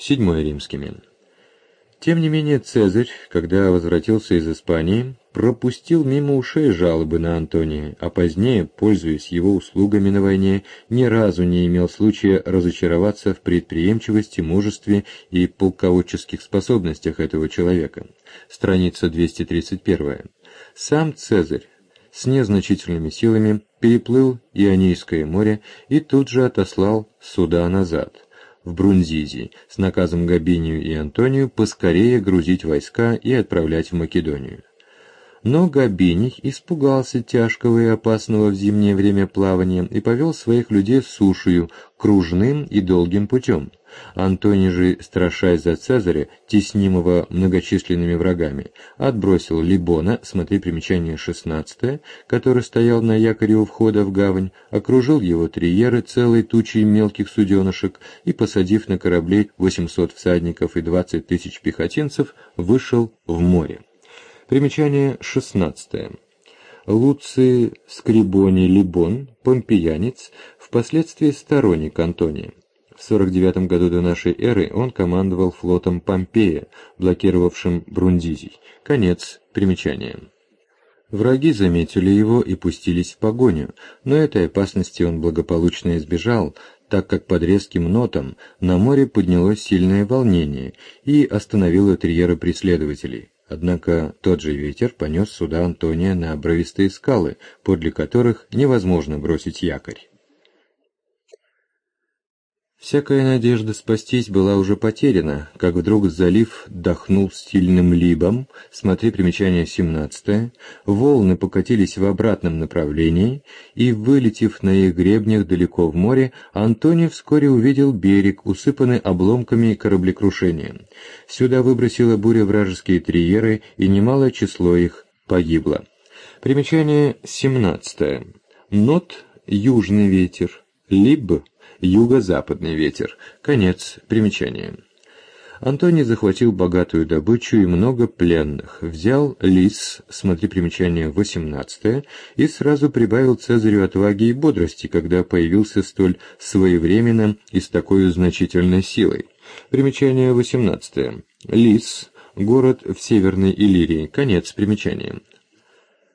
VII римскими. Тем не менее Цезарь, когда возвратился из Испании, пропустил мимо ушей жалобы на Антония, а позднее, пользуясь его услугами на войне, ни разу не имел случая разочароваться в предприимчивости, мужестве и полководческих способностях этого человека. Страница 231. Сам Цезарь с незначительными силами переплыл Ионийское море и тут же отослал суда назад, в Брундизий, с наказом Габинию и Антонию поскорее грузить войска и отправлять в Македонию. Но Габиний испугался тяжкого и опасного в зимнее время плавания и повел своих людей сушею, кружным и долгим путем. Антоний же, страшась за Цезаря, теснимого многочисленными врагами, отбросил Либона, смотри примечание 16, который стоял на якоре у входа в гавань, окружил его триеры целой тучей мелких суденышек и, посадив на корабли 800 всадников и 20 тысяч пехотинцев, вышел в море. Примечание 16. Луций Скрибоний Либон, помпеянец, впоследствии сторонник Антония. В 49 году до нашей эры он командовал флотом Помпея, блокировавшим Брундизий. Конец примечания. Враги заметили его и пустились в погоню, но этой опасности он благополучно избежал, так как под резким нотом на море поднялось сильное волнение и остановило триеры преследователей. Однако тот же ветер понес суда Антония на обрывистые скалы, подле которых невозможно бросить якорь. Всякая надежда спастись была уже потеряна, как вдруг залив дохнул сильным либом, смотри примечание 17, волны покатились в обратном направлении, и, вылетев на их гребнях далеко в море, Антоний вскоре увидел берег, усыпанный обломками кораблекрушения. Сюда выбросила буря вражеские триеры, и немалое число их погибло. Примечание 17. Нот — южный ветер, либ — юго-западный ветер. Конец примечания. Антоний захватил богатую добычу и много пленных, взял Лис, смотри примечание 18, и сразу прибавил Цезарю отваги и бодрости, когда появился столь своевременно и с такой значительной силой. Примечание 18. Лис — город в Северной Иллирии. Конец примечания.